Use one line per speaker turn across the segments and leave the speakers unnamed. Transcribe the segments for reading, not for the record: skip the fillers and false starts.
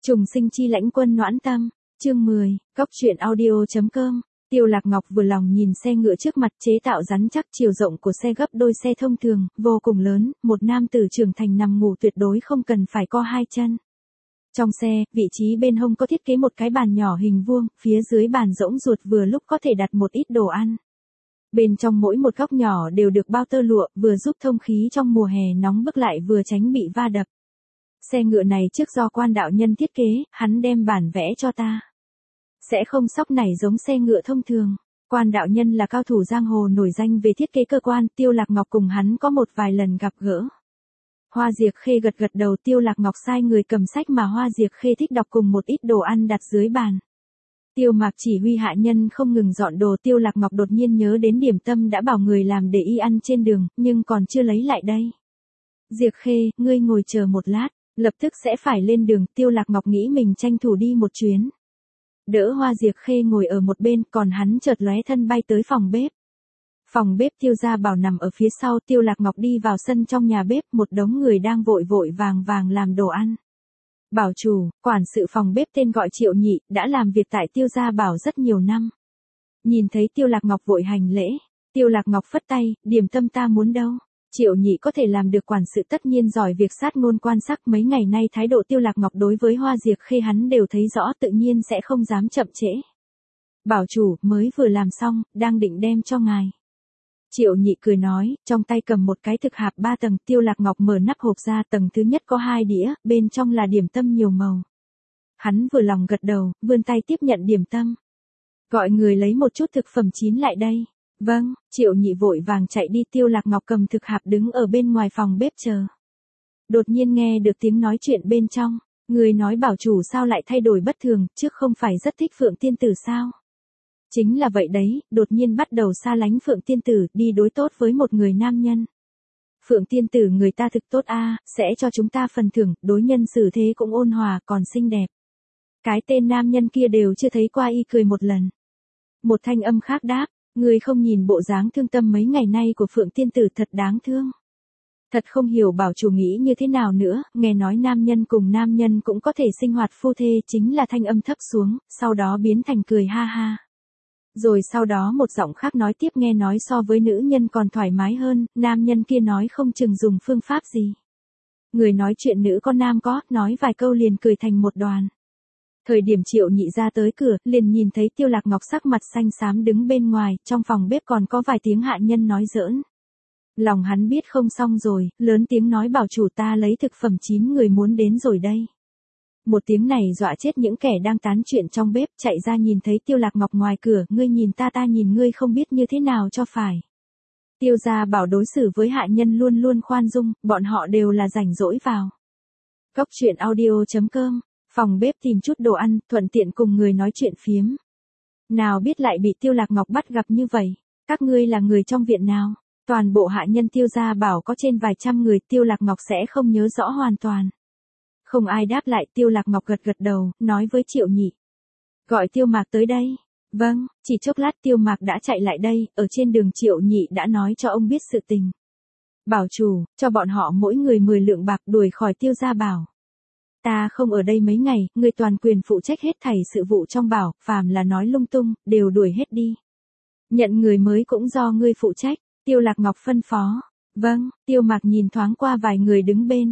Trùng sinh chi lãnh quân noãn tâm, chương 10, cóc truyện audio.com. Tiêu Lạc Ngọc vừa lòng nhìn xe ngựa trước mặt chế tạo rắn chắc, chiều rộng của xe gấp đôi xe thông thường, vô cùng lớn, một nam tử trưởng thành nằm ngủ tuyệt đối không cần phải co hai chân. Trong xe, vị trí bên hông có thiết kế một cái bàn nhỏ hình vuông, phía dưới bàn rỗng ruột vừa lúc có thể đặt một ít đồ ăn. Bên trong mỗi một góc nhỏ đều được bao tơ lụa, vừa giúp thông khí trong mùa hè nóng bức lại vừa tránh bị va đập. Xe ngựa này trước do quan đạo nhân thiết kế, hắn đem bản vẽ cho ta. Sẽ không sóc nảy giống xe ngựa thông thường. Quan đạo nhân là cao thủ giang hồ nổi danh về thiết kế cơ quan, Tiêu Lạc Ngọc cùng hắn có một vài lần gặp gỡ. Hoa Diệc Khê gật gật đầu, Tiêu Lạc Ngọc sai người cầm sách mà Hoa Diệc Khê thích đọc cùng một ít đồ ăn đặt dưới bàn. Tiêu Mạc chỉ huy hạ nhân không ngừng dọn đồ, Tiêu Lạc Ngọc đột nhiên nhớ đến điểm tâm đã bảo người làm để y ăn trên đường, nhưng còn chưa lấy lại đây. Diệc Khê, ngươi ngồi chờ một lát, lập tức sẽ phải lên đường, Tiêu Lạc Ngọc nghĩ mình tranh thủ đi một chuyến. Đỡ Hoa Diệc Khê ngồi ở một bên, còn hắn chợt lóe thân bay tới phòng bếp. Phòng bếp Tiêu gia bảo nằm ở phía sau, Tiêu Lạc Ngọc đi vào sân trong nhà bếp, một đống người đang vội vội vàng làm đồ ăn. Bảo chủ, quản sự phòng bếp tên gọi Triệu Nhị, đã làm việc tại Tiêu gia bảo rất nhiều năm. Nhìn thấy Tiêu Lạc Ngọc vội hành lễ, Tiêu Lạc Ngọc phất tay, điểm tâm ta muốn đâu. Triệu Nhị có thể làm được quản sự tất nhiên giỏi việc sát ngôn quan sắc, mấy ngày nay thái độ Tiêu Lạc Ngọc đối với Hoa Diệc Khê hắn đều thấy rõ, tự nhiên sẽ không dám chậm trễ. Bảo chủ, mới vừa làm xong, đang định đem cho ngài. Triệu Nhị cười nói, trong tay cầm một cái thực hạp 3 tầng, Tiêu Lạc Ngọc mở nắp hộp ra, tầng thứ nhất có 2 đĩa, bên trong là điểm tâm nhiều màu. Hắn vừa lòng gật đầu, vươn tay tiếp nhận điểm tâm. Gọi người lấy một chút thực phẩm chín lại đây. Vâng, Triệu Nhị vội vàng chạy đi, Tiêu Lạc Ngọc cầm thực hạp đứng ở bên ngoài phòng bếp chờ. Đột nhiên nghe được tiếng nói chuyện bên trong, người nói bảo chủ sao lại thay đổi bất thường, trước không phải rất thích Phượng Tiên Tử sao? Chính là vậy đấy, đột nhiên bắt đầu xa lánh Phượng Tiên Tử, đi đối tốt với một người nam nhân. Phượng Tiên Tử người ta thực tốt a, sẽ cho chúng ta phần thưởng, đối nhân xử thế cũng ôn hòa, còn xinh đẹp. Cái tên nam nhân kia đều chưa thấy qua y cười một lần. Một thanh âm khác đáp, người không nhìn bộ dáng thương tâm mấy ngày nay của Phượng Tiên Tử thật đáng thương. Thật không hiểu bảo chủ nghĩ như thế nào nữa, nghe nói nam nhân cùng nam nhân cũng có thể sinh hoạt phu thê, chính là thanh âm thấp xuống, sau đó biến thành cười ha ha. Rồi sau đó một giọng khác nói tiếp, nghe nói so với nữ nhân còn thoải mái hơn, nam nhân kia nói không chừng dùng phương pháp gì. Người nói chuyện nữ có nam có, nói vài câu liền cười thành một đoàn. Thời điểm Triệu Nhị ra tới cửa, liền nhìn thấy Tiêu Lạc Ngọc sắc mặt xanh xám đứng bên ngoài, trong phòng bếp còn có vài tiếng hạ nhân nói giỡn. Lòng hắn biết không xong rồi, lớn tiếng nói bảo chủ ta lấy thực phẩm chín, người muốn đến rồi đây. Một tiếng này dọa chết những kẻ đang tán chuyện trong bếp, chạy ra nhìn thấy Tiêu Lạc Ngọc ngoài cửa, ngươi nhìn ta nhìn ngươi không biết như thế nào cho phải. Tiêu gia bảo đối xử với hạ nhân luôn luôn khoan dung, bọn họ đều là rảnh rỗi vào. Cóc truyện audio.com, phòng bếp tìm chút đồ ăn, thuận tiện cùng người nói chuyện phiếm. Nào biết lại bị Tiêu Lạc Ngọc bắt gặp như vậy, các ngươi là người trong viện nào? Toàn bộ hạ nhân Tiêu gia bảo có trên vài trăm người, Tiêu Lạc Ngọc sẽ không nhớ rõ hoàn toàn. Không ai đáp lại, Tiêu Lạc Ngọc gật gật đầu, nói với Triệu Nhị. Gọi Tiêu Mạc tới đây. Vâng, chỉ chốc lát Tiêu Mạc đã chạy lại đây, ở trên đường Triệu Nhị đã nói cho ông biết sự tình. Bảo chủ, cho bọn họ mỗi người 10 lượng bạc đuổi khỏi Tiêu gia bảo. Ta không ở đây mấy ngày, người toàn quyền phụ trách hết thảy sự vụ trong bảo, phàm là nói lung tung, đều đuổi hết đi. Nhận người mới cũng do ngươi phụ trách, Tiêu Lạc Ngọc phân phó. Vâng, Tiêu Mạc nhìn thoáng qua vài người đứng bên.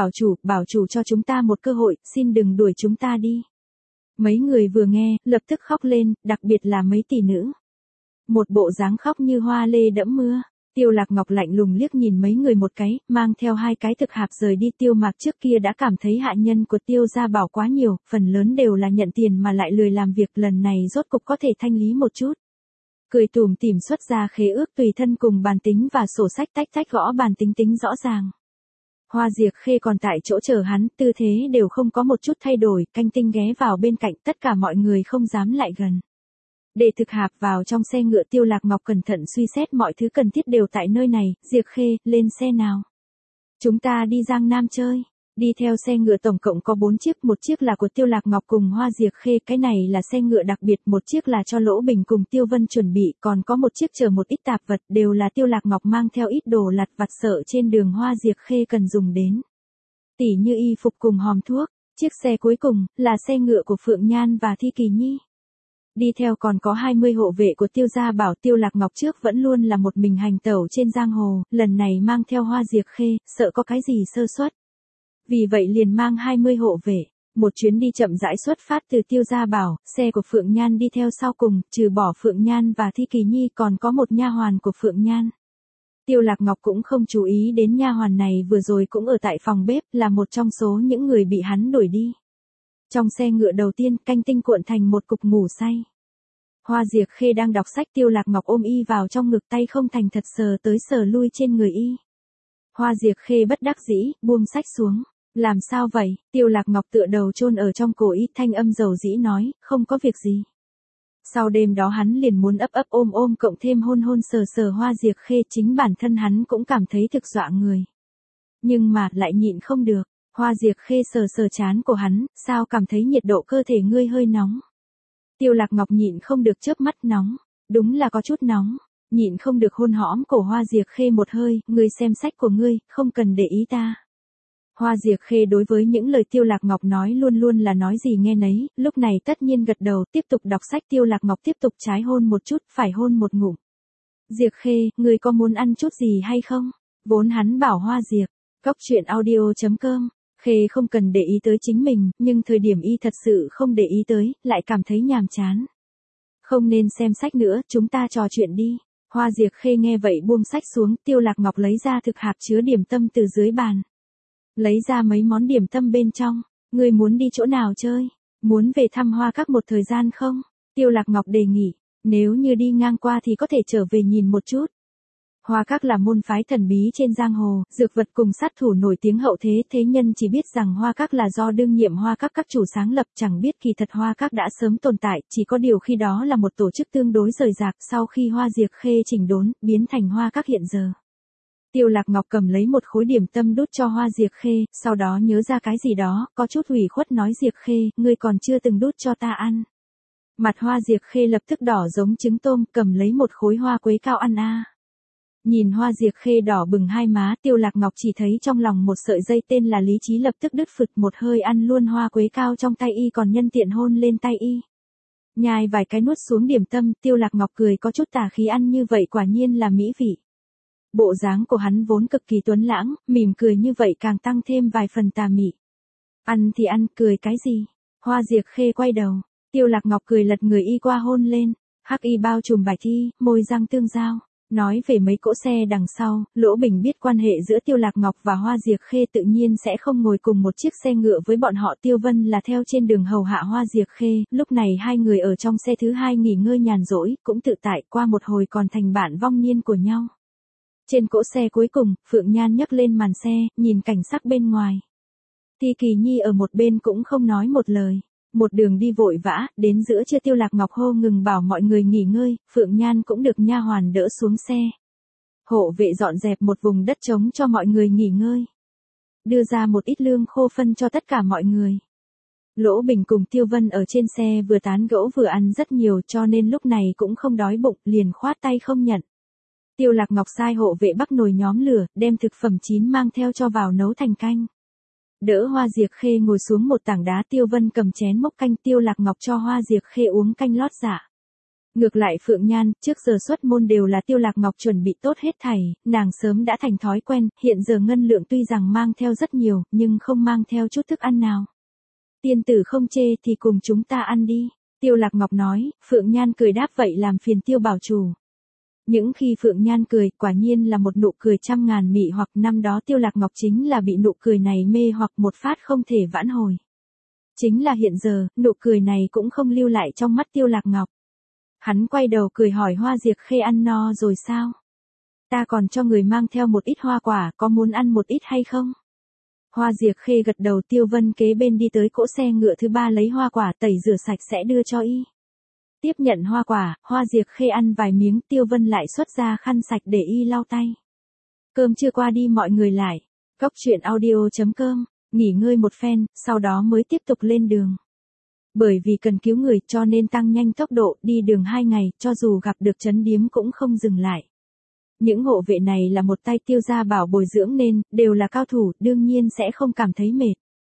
Bảo chủ cho chúng ta một cơ hội, xin đừng đuổi chúng ta đi. Mấy người vừa nghe, lập tức khóc lên, đặc biệt là mấy tỷ nữ. Một bộ dáng khóc như hoa lê đẫm mưa. Tiêu Lạc Ngọc lạnh lùng liếc nhìn mấy người một cái, mang theo 2 cái thực hạp rời đi. Tiêu Mạc trước kia đã cảm thấy hạ nhân của Tiêu gia bảo quá nhiều, phần lớn đều là nhận tiền mà lại lười làm việc, lần này rốt cục có thể thanh lý một chút. Cười tủm tỉm xuất ra khế ước tùy thân cùng bàn tính và sổ sách, tách gõ bàn tính tính rõ ràng. Hoa Diệc Khê còn tại chỗ chờ hắn, tư thế đều không có một chút thay đổi, Canh Tinh ghé vào bên cạnh, tất cả mọi người không dám lại gần. Để thực hạp vào trong xe ngựa, Tiêu Lạc Ngọc cẩn thận suy xét mọi thứ cần thiết đều tại nơi này. Diệc Khê, lên xe nào. Chúng ta đi Giang Nam chơi. Đi theo xe ngựa tổng cộng có 4 chiếc, một chiếc là của Tiêu Lạc Ngọc cùng Hoa Diệc Khê, cái này là xe ngựa đặc biệt, một chiếc là cho Lỗ Bình cùng Tiêu Vân chuẩn bị, còn có một chiếc chở một ít tạp vật, đều là Tiêu Lạc Ngọc mang theo ít đồ lặt vặt sợ trên đường Hoa Diệc Khê cần dùng đến. Tỉ như y phục cùng hòm thuốc, Chiếc xe cuối cùng, là xe ngựa của Phượng Nhan và Thi Kỳ Nhi. Đi theo còn có 20 hộ vệ của Tiêu Gia Bảo. Tiêu Lạc Ngọc trước vẫn luôn là một mình hành tẩu trên giang hồ, lần này mang theo Hoa Diệp Khê, sợ có cái gì sơ suất. Vì vậy liền mang 20 hộ vệ. Một chuyến đi chậm rãi xuất phát từ Tiêu Gia Bảo, xe của Phượng Nhan đi theo sau cùng, trừ bỏ Phượng Nhan và Thi Kỳ Nhi còn có một nha hoàn của Phượng Nhan. Tiêu Lạc Ngọc cũng không chú ý đến nha hoàn này vừa rồi cũng ở tại phòng bếp, là một trong số những người bị hắn đuổi đi. Trong xe ngựa đầu tiên, Canh Tinh cuộn thành một cục ngủ say. Hoa Diệp Khê đang đọc sách, Tiêu Lạc Ngọc ôm y vào trong ngực, tay không thành thật sờ tới sờ lui trên người y. Hoa Diệp Khê bất đắc dĩ, buông sách xuống. Làm sao vậy? Tiêu Lạc Ngọc tựa đầu chôn ở trong cổ y, thanh âm dầu dĩ nói, không có việc gì. Sau đêm đó hắn liền muốn ấp ấp ôm ôm cộng thêm hôn hôn sờ sờ Hoa Diệp Khê, chính bản thân hắn cũng cảm thấy thực dọa người. Nhưng mà, lại nhịn không được. Hoa Diệp Khê sờ sờ trán của hắn, sao cảm thấy nhiệt độ cơ thể ngươi hơi nóng. Tiêu Lạc Ngọc nhịn không được chớp mắt, nóng. Đúng là có chút nóng. Nhịn không được hôn hõm cổ Hoa Diệp Khê một hơi, ngươi xem sách của ngươi, không cần để ý ta. Hoa Diệp Khê đối với những lời Tiêu Lạc Ngọc nói luôn luôn là nói gì nghe nấy, lúc này tất nhiên gật đầu, tiếp tục đọc sách. Tiêu Lạc Ngọc tiếp tục trái hôn một chút, phải hôn một ngụm. Diệp Khê, ngươi có muốn ăn chút gì hay không? Vốn hắn bảo Hoa Diệp, goctruyện.audio.com, Khê không cần để ý tới chính mình, nhưng thời điểm y thật sự không để ý tới, lại cảm thấy nhàm chán. Không nên xem sách nữa, chúng ta trò chuyện đi. Hoa Diệp Khê nghe vậy buông sách xuống, Tiêu Lạc Ngọc lấy ra thực hạp chứa điểm tâm từ dưới bàn. Lấy ra mấy món điểm tâm bên trong. Ngươi muốn đi chỗ nào chơi? Muốn về thăm Hoa Các một thời gian không? Tiêu Lạc Ngọc đề nghị. Nếu như đi ngang qua thì có thể trở về nhìn một chút. Hoa Các là môn phái thần bí trên giang hồ, dược vật cùng sát thủ nổi tiếng hậu thế, thế nhân chỉ biết rằng Hoa Các là do đương nhiệm Hoa Các các chủ sáng lập, chẳng biết kỳ thật Hoa Các đã sớm tồn tại, chỉ có điều khi đó là một tổ chức tương đối rời rạc, sau khi Hoa Diệp Khê chỉnh đốn, biến thành Hoa Các hiện giờ. Tiêu Lạc Ngọc cầm lấy một khối điểm tâm đút cho Hoa Diệp Khê, sau đó nhớ ra cái gì đó, có chút ủy khuất nói, Diệp Khê, ngươi còn chưa từng đút cho ta ăn. Mặt Hoa Diệp Khê lập tức đỏ giống trứng tôm, cầm lấy một khối hoa quế cao ăn a. Nhìn Hoa Diệp Khê đỏ bừng hai má, Tiêu Lạc Ngọc chỉ thấy trong lòng một sợi dây tên là lý trí lập tức đứt phực, một hơi ăn luôn hoa quế cao trong tay y, còn nhân tiện hôn lên tay y. Nhai vài cái nuốt xuống điểm tâm, Tiêu Lạc Ngọc cười có chút tà khí, ăn như vậy quả nhiên là mỹ vị. Bộ dáng của hắn vốn cực kỳ tuấn lãng, mỉm cười như vậy càng tăng thêm vài phần tà mị. Ăn thì ăn, cười cái gì? Hoa Diệp Khê quay đầu, Tiêu Lạc Ngọc cười lật người y qua hôn lên, hắc y bao trùm bạch y, môi răng tương giao. Nói về mấy cỗ xe đằng sau, Lỗ Bình biết quan hệ giữa Tiêu Lạc Ngọc và Hoa Diệp Khê tự nhiên sẽ không ngồi cùng một chiếc xe ngựa với bọn họ. Tiêu Vân là theo trên đường hầu hạ Hoa Diệp Khê, lúc này hai người ở trong xe thứ hai nghỉ ngơi nhàn rỗi, cũng tự tại, qua một hồi còn thành bạn vong niên của nhau. Trên cỗ xe cuối cùng, Phượng Nhan nhấc lên màn xe, nhìn cảnh sắc bên ngoài. Thi Kỳ Nhi ở một bên cũng không nói một lời. Một đường đi vội vã, đến giữa trưa Tiêu Lạc Ngọc hô ngừng bảo mọi người nghỉ ngơi, Phượng Nhan cũng được nha hoàn đỡ xuống xe. Hộ vệ dọn dẹp một vùng đất trống cho mọi người nghỉ ngơi. Đưa ra một ít lương khô phân cho tất cả mọi người. Lỗ Bình cùng Tiêu Vân ở trên xe vừa tán gẫu vừa ăn rất nhiều, cho nên lúc này cũng không đói bụng, liền khoát tay không nhận. Tiêu Lạc Ngọc sai hộ vệ bắc nồi nhóm lửa, đem thực phẩm chín mang theo cho vào nấu thành canh. Đỡ Hoa Diệp Khê ngồi xuống một tảng đá, Tiêu Vân cầm chén múc canh, Tiêu Lạc Ngọc cho Hoa Diệp Khê uống canh lót dạ. Ngược lại Phượng Nhan, trước giờ xuất môn đều là Tiêu Lạc Ngọc chuẩn bị tốt hết thảy, nàng sớm đã thành thói quen, hiện giờ ngân lượng tuy rằng mang theo rất nhiều, nhưng không mang theo chút thức ăn nào. Tiên tử không chê thì cùng chúng ta ăn đi. Tiêu Lạc Ngọc nói, Phượng Nhan cười đáp vậy làm phiền Tiêu bảo chủ. Những khi Phượng Nhan cười, quả nhiên là một nụ cười trăm ngàn mị hoặc, năm đó Tiêu Lạc Ngọc chính là bị nụ cười này mê hoặc một phát không thể vãn hồi. Chính là hiện giờ, nụ cười này cũng không lưu lại trong mắt Tiêu Lạc Ngọc. Hắn quay đầu cười hỏi Hoa Diệp Khê ăn no rồi sao? Ta còn cho người mang theo một ít hoa quả, có muốn ăn một ít hay không? Hoa Diệp Khê gật đầu. Tiêu Vân kế bên đi tới cỗ xe ngựa thứ ba lấy hoa quả tẩy rửa sạch sẽ đưa cho y. Tiếp nhận hoa quả, Hoa Diệp Khê ăn vài miếng, Tiêu Vân lại xuất ra khăn sạch để y lau tay. Cơm trưa qua đi mọi người lại. goctruyện.audio.com, nghỉ ngơi một phen, sau đó mới tiếp tục lên đường. Bởi vì cần cứu người cho nên tăng nhanh tốc độ, đi đường 2 ngày, cho dù gặp được trấn điếm cũng không dừng lại. Những hộ vệ này là một tay Tiêu gia bảo bồi dưỡng nên, đều là cao thủ, đương nhiên sẽ không cảm thấy mệt.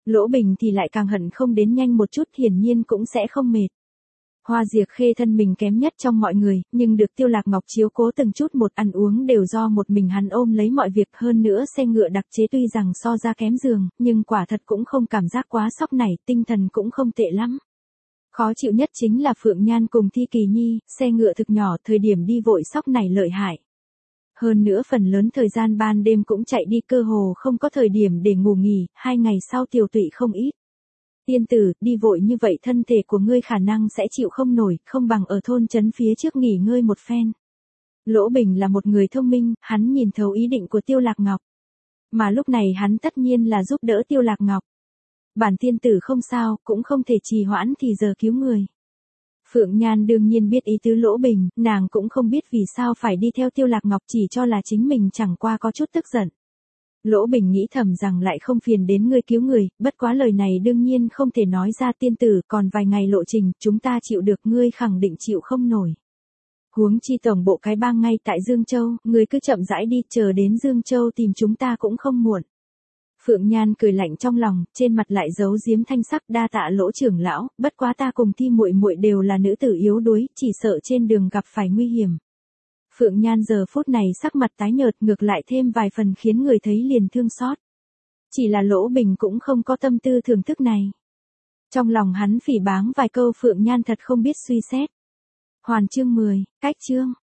Lỗ Bình thì lại càng hận không đến nhanh một chút, hiển nhiên cũng sẽ không mệt. Hoa Diệc Khê thân mình kém nhất trong mọi người, nhưng được Tiêu Lạc Ngọc chiếu cố từng chút một, ăn uống đều do một mình hắn ôm lấy mọi việc, hơn nữa xe ngựa đặc chế tuy rằng so ra kém giường, nhưng quả thật cũng không cảm giác quá sóc nảy, tinh thần cũng không tệ lắm. Khó chịu nhất chính là Phượng Nhan cùng Thi Kỳ Nhi, xe ngựa thực nhỏ, thời điểm đi vội sóc nảy lợi hại. Hơn nữa phần lớn thời gian ban đêm cũng chạy đi, cơ hồ không có thời điểm để ngủ nghỉ, 2 ngày sau tiều tụy không ít. Tiên tử, đi vội như vậy thân thể của ngươi khả năng sẽ chịu không nổi, không bằng ở thôn trấn phía trước nghỉ ngơi một phen. Lỗ Bình là một người thông minh, hắn nhìn thấu ý định của Tiêu Lạc Ngọc. Mà lúc này hắn tất nhiên là giúp đỡ Tiêu Lạc Ngọc. Bản tiên tử không sao, cũng không thể trì hoãn thì giờ cứu người. Phượng Nhan đương nhiên biết ý tứ Lỗ Bình, nàng cũng không biết vì sao phải đi theo Tiêu Lạc Ngọc, chỉ cho là chính mình chẳng qua có chút tức giận. Lỗ Bình nghĩ thầm rằng lại không phiền đến ngươi cứu người, bất quá lời này đương nhiên không thể nói ra, tiên tử, còn vài ngày lộ trình, chúng ta chịu được, ngươi khẳng định chịu không nổi. Huống chi tổng bộ cái bang ngay tại Dương Châu, ngươi cứ chậm rãi đi, chờ đến Dương Châu tìm chúng ta cũng không muộn. Phượng Nhan cười lạnh trong lòng, trên mặt lại giấu giếm thanh sắc, đa tạ Lỗ trưởng lão, bất quá ta cùng Thi muội muội đều là nữ tử yếu đuối, chỉ sợ trên đường gặp phải nguy hiểm. Phượng Nhan giờ phút này sắc mặt tái nhợt, ngược lại thêm vài phần khiến người thấy liền thương xót. Chỉ là Lỗ Bình cũng không có tâm tư thưởng thức này. Trong lòng hắn phỉ báng vài câu, Phượng Nhan thật không biết suy xét. Hoàn chương 10, cách chương.